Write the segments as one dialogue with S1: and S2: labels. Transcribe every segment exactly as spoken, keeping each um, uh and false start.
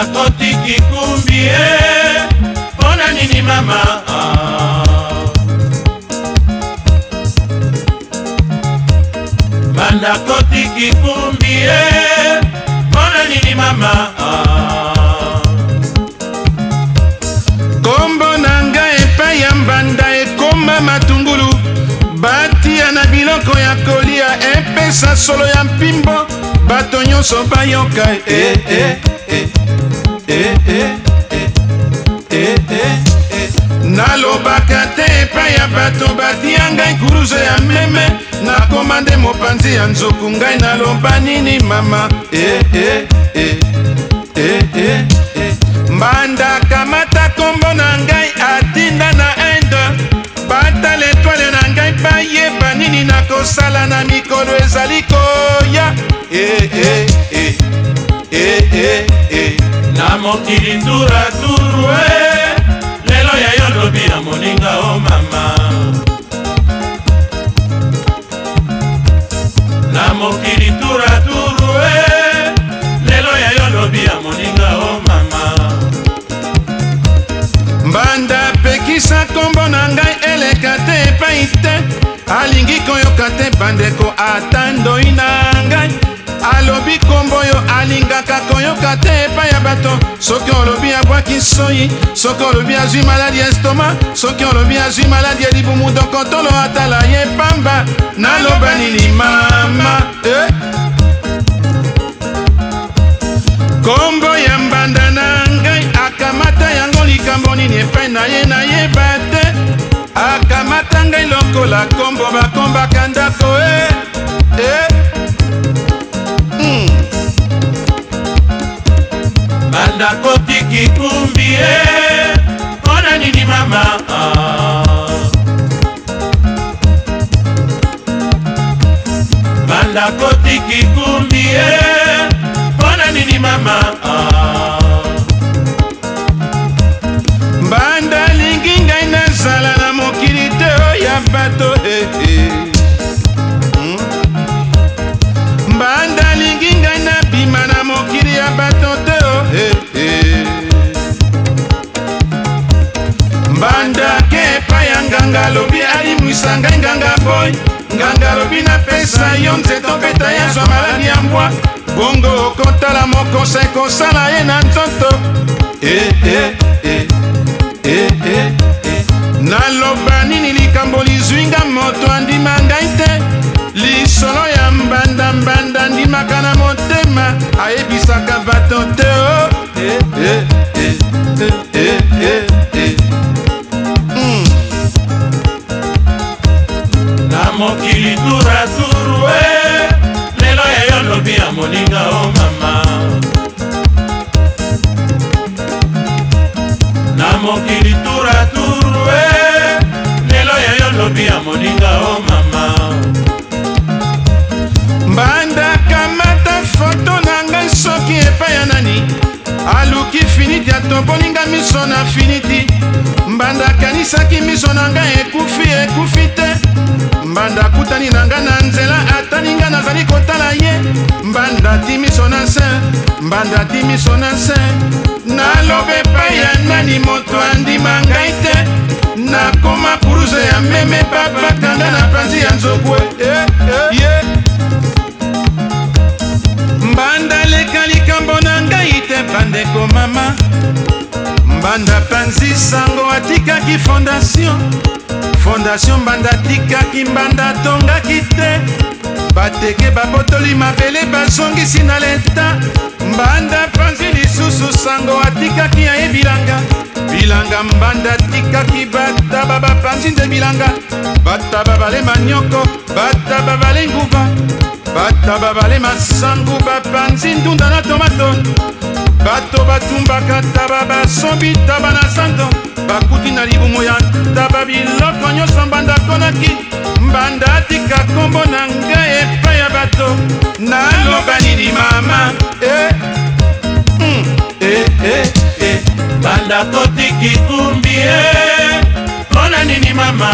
S1: kotiki kumbi pona nini mama banda kotiki kumbi pona nini mama
S2: kombo nanga epai ya mbanda ekoma matungulu batia na biloko ya kolia epesa solo ya mpimbo bato nyonso bayoka eh, eh, eh, eh, eh, eh, eh, eh. Nalobaka te epai ya bato batia ngai kuruze ya meme nakoma nde mopanzi ya nzoku ngai naloba nini mama eh, eh, eh, eh, eh, eh. Mbanda kamata kombo na ngai atinda na inde bata letwale na ngai bayeba nini nakosala na mikolo ezali koya eh, eh, eh, eh, eh, eh.
S1: Na mokili turaturu lelo ya yo lobi ya moninga o mama na mokili turaturu lelo ya yo lobi ya moninga o mama
S2: mbanda pekisa kombo na ngai eleka te epai te alingi koyoka te bandeko ata ndoi na ngai alobi kombo yo alingaka koyoka te epai ya bato soki olobi abwaki soyi soki olobi azwi maladi ya estoma soki olobi azwi maladi ya libumu dokotolo atala ye pamba naloba nini mama eh? kombo ya mbanda na ngai akamata yango likambo nini epai na ye nayeba te akamata ngai lokola kombo bakombaka ndako eh, eh. Mm.
S1: banda kotiki kumbi pona nini mama banda kotiki kumbi pona nini mama
S2: mbanda lingi ngai nazala na mokili te oya bato eh, eh. Mm. mbanda lingi ngai nabima na mokili ya bato te oh, eh, eh. mbanda ke epai ya nganga lobi alimwisa ngai nganga boy nganga lobi napesa yo nzeto peta ya zwa maladi ya mbwa bongo okotala mokosa ekosala ye na nzoto eh, eh, eh. Eh, eh, eh. naloba nini likambo lizwinga moto andima ngai te lisolo ya mbanda mbanda ndimaka na motema ayebisaka bato te oh. eh, eh, eh, eh, eh, eh, eh. Mm.
S1: na mokili turaturu lelo ya yo lobi ya moninga o mama na mokili turaturu lelo ya yo lobi ya moninga o mama
S2: mbanda kamata foto na ngai soki epai ya nani aluki finiti atomboninga miso na finiti mbanda akanisaki miso na ngai ekufi ekufi te mbanda akutani na ngai na nzela atani ngai nazali kotala ye mbanda ti miso na se mbanda ti miso na se naloba epai ya nani moto andima ngai te nakoma kuruze ya meme babakanga na panzi ya nzokwe eh, eh, yeah. mbanda leka likambo na ngai te bandeko mama mbanda panzi sango atikaki fondation fondation mbanda atikaki mbanda tongaki te bateke babotoli mabele bazongisi na leta mbanda panzi lisusu sango atikaki aye bilanga bilanga mbanda atikaki bataba bapanzi nde bilanga bataba bale manyoko bataba bale nguba bataba bale masangu bapanzi ndunda na tomato bato batumbaka taba basombi taba na santo bakuti na libumu ya taba biloko nyonso mbanda akonaki mbanda atika kombo na ngai epai ya bato naloba nini mama eh, mm, eh, eh, eh.
S1: banda kotiki kumbi pona nini mama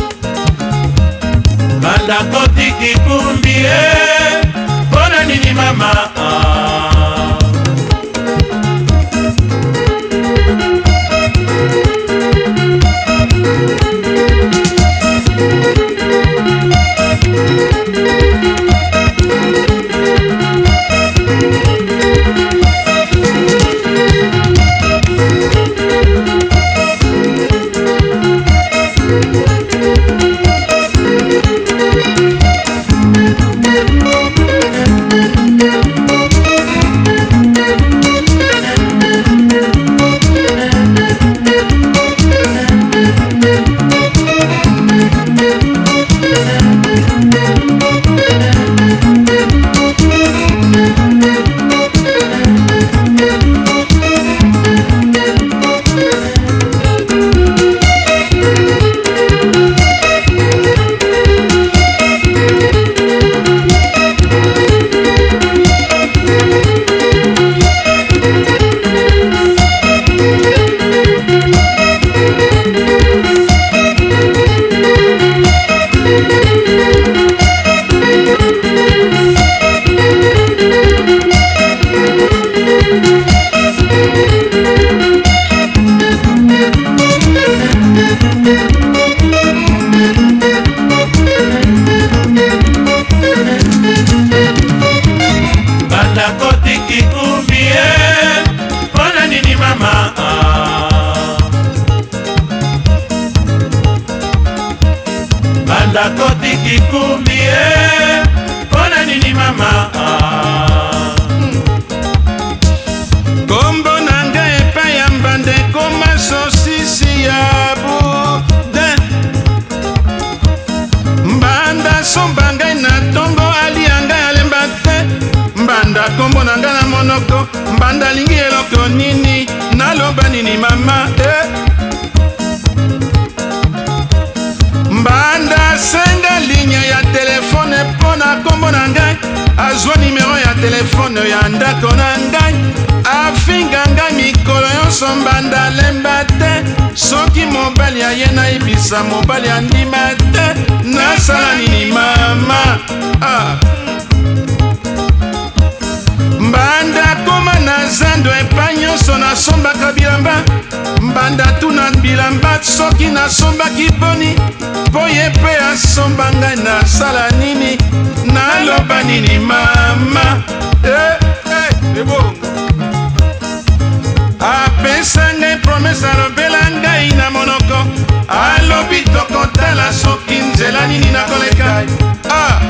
S1: banda kotiki kumbi pona nini mama mama. Banda koti kikumbie, pona nini mama.
S2: Kombo nanga epa ya mbande koma sosisi ya bude. Mbanda somba ngai na tongo alianga alemba te. Mbanda kombo nanga na monoko, mbanda lingi eloko nini, naloba nini mama eh. Mbanda senga ligne ya telefone pona kombo na ngai, azwa numero ya telefone ya ndako na ngai, afinga ngai mikolo nyonso mbanda lemba te. Soki mobali aye nayebisa mobali andima te, nasala nini mama ah. Mbanda koma na zando epa nyonso nasombaka bilamba, mbanda tuna bilamba soki nasombaki boni, po ye mpe asomba ngai nasala nini, naloba nini mama eh, eh, ebongo apesa ngai promese alobela ngai na monoko, alobi tokotala soki nzela nini nakoleka ah.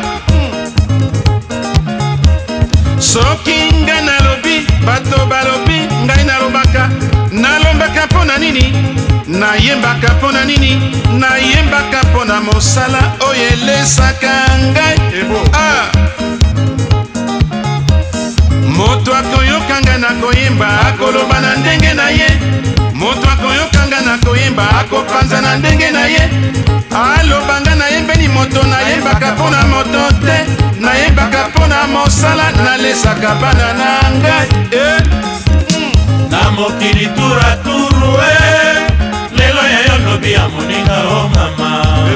S2: Soki ngai nalobi bato balobi ngai nalobaka, nalombaka pona nini, nayembaka pona nini, nayembaka pona mosala oyo elesaka ngai ah. Moto akoyoka ngai na koyemba akoloba na ndenge na ye, moto akoyoka ngai na koyemba akopanza na ndenge na ye, aloba ngai nayembeli moto, nayembaka pona moto te, nayembaka pona mosala, nalesaka bana na ngai eh.
S1: Na mokili tura turu eh, lelo ya yo lobi ya moninga o mama.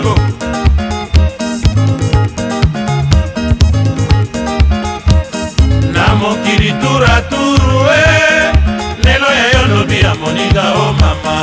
S1: Na mokili tura turu eh, lelo ya yo lobi ya moninga o mama.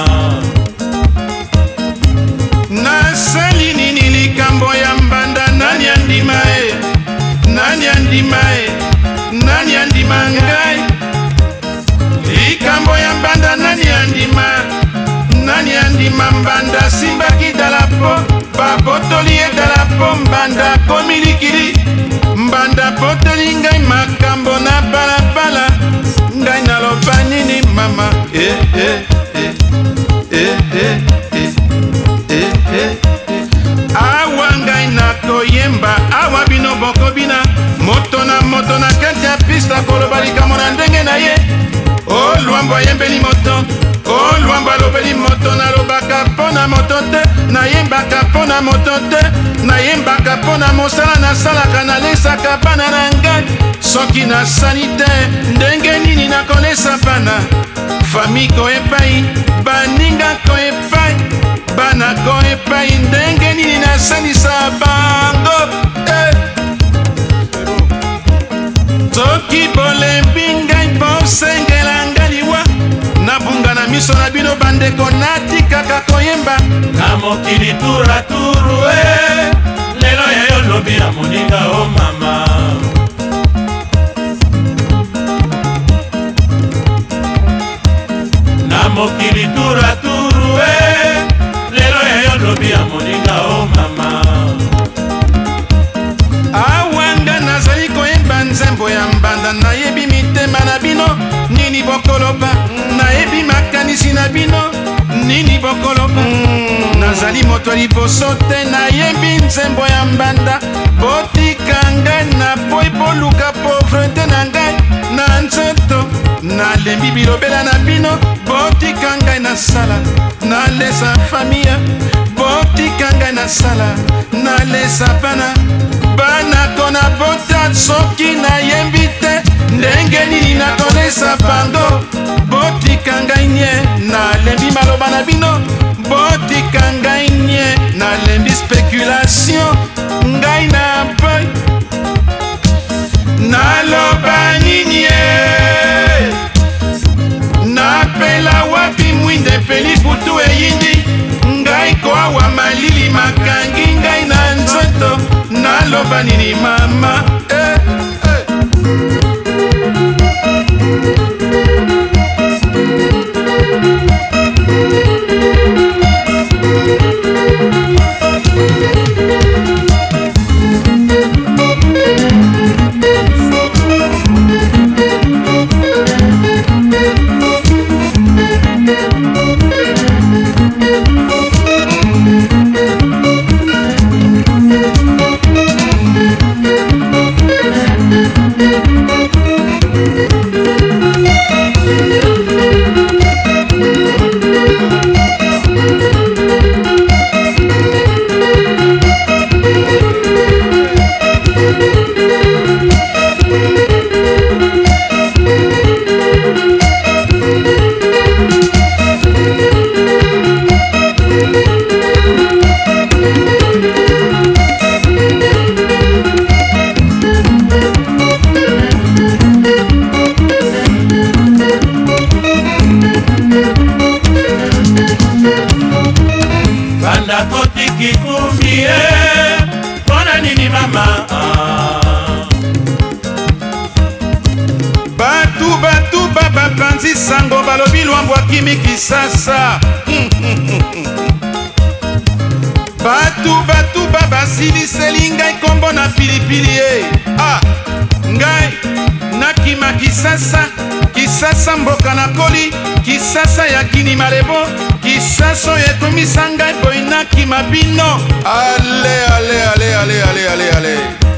S2: Nasali nini likambo ya mbanda, nani andima e, nani andima e, nani andima ngai. Likambo ya mbanda nani andima, nani andima mbanda simbaki dalapo, babotoli e dalapo mbanda komilikili, mbanda botoli ngai makambo na balabala, ngai naloba nini mama eh eh eh eh eh eh eh. Awa ngai na koyemba, awa bino boko bina, moto na moto na kati ya pista koloba likambo na ndenge na ye. O luambo ayembeli moto, o luambo alobeli moto, nalobaka pona moto te, nayembaka pona moto te, nayembaka pona mosala nasalaka, nalesaka bana na ngai. Soki nasali te, ndenge nini nakolesa bana, fami ko epai, baninga ko epai, bana ko epai, ndenge nini nasalisa bango eh. soki bolembi ngai bosengela nga liwa nabunga na miso na bino bandeko natikaka koyemba
S1: na mokili turaturu e lelo yayo lobi ya moninga o mama na mokili turaturu e lelo yayo lobi ya moninga o mama
S2: awanga nazali koyemba nzembo ya mbanda nayebi mitema na bino nini bokoloba nayebi makanisi na bino nini bokoloba mm. nazali moto liboso te nayebi nzembo ya mbanda botika ngai na poi boluka pauvreté na ngai na nzoto nalembi bilobela na bino botika ngai na sala nalesa famille botika ngai na sala nalesa bana bana kona bota soki nayembi te ndenge nini nakolesa bango botika ngai nye nalembi maloba na bino botika ngai nye nalembi spéculation ngai na boy naloba nini napela wapi mwinde peli putu eyindi ngai koawa malili makangi ngai na nzoto naloba nini mama eh, eh. Batu batu baba panzi sango balobi lwambo akimi kisasa batu batu baba siliseli ngai kombo na pilipili e ah ngai nakima kisasa kisasa mboka na koli kisasa ya kini marebo kisasa yekomisa ngai boy nakima bino ale ale ale ale ale ale ale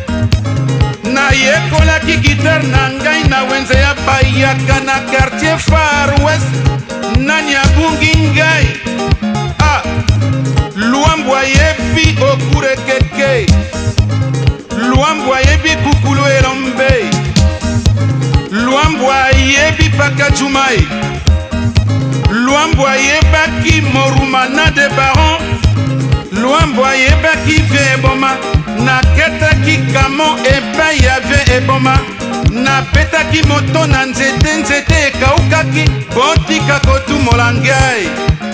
S2: nayekolaki gitar na ngai na wenze ya bayaka na quartier far west nani abungi ngai ah luambo ayebi okurekeke luambo ayebi kukulu elombe luambo ayebi pakajumai luambo ayebaki morumana de baron luambo ayebaki vie eboma naketaki kamo epai ya vie eboma napetaki moto na nzete nzete ekaukaki botika kotumola ngai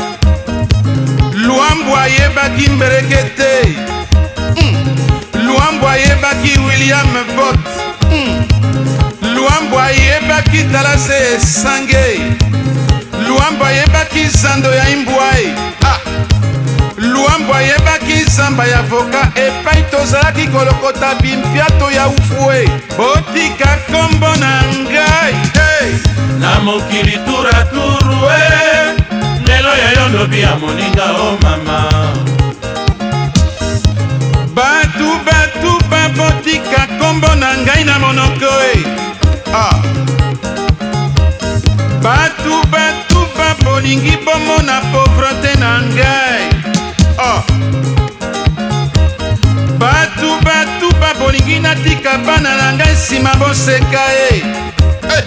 S2: luambo ayebaki mberekete mm. luambo ayebaki William Bott mm. luambo ayebaki talase esange luambo ayebaki zando ya imbwai ah. luambo ayebaki zamba ya voka epai tozalaki kolokota bimpiato ya ufue botika kombo na ngai hey.
S1: na mokili turaturu e lelo yayo lobi ya moninga o mama
S2: batu batu babotika kombo na ngai na monoko e ah. batu batu babolingi bomona pauvreté na ngai oh. batu batu babolingi natika bana na ngai nsima boseka e hey.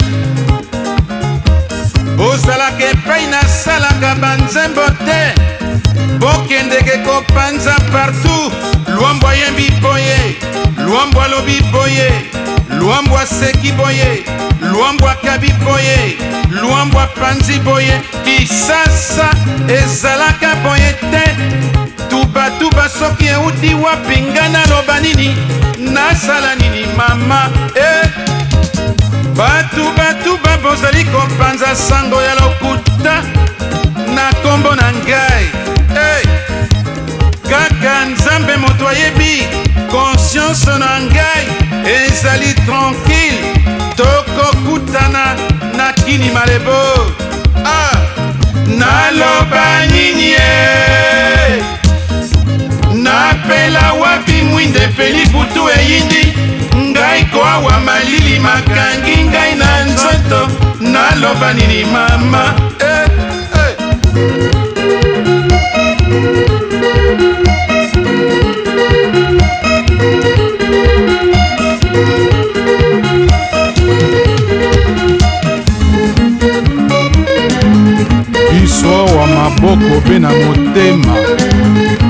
S2: bozalaka epai nasalaka banzembo te bokendeke kopanza partout luambo ayembi boye luambo alobi boye lwambwa seki boye, lwambwa kabi boye, lwambwa panzi boye, kisasa ezalaka boye te. Tuba-tuba soki euti wapi nga naloba nini, nasala nini mama eh. Batu-batuba bozali kopanza sango ya lokuta na kombo na ngai hey. Kaka nzambe moto ayebi conscience na ngai ezali tranquille, tokokutana na kini malebo ah. Naloba nini e napela wapi mwinde peli butu eyindi ngai koawa malili makangi ngai na nzoto naloba nini mama eh, eh. Biso wa maboko pe na motema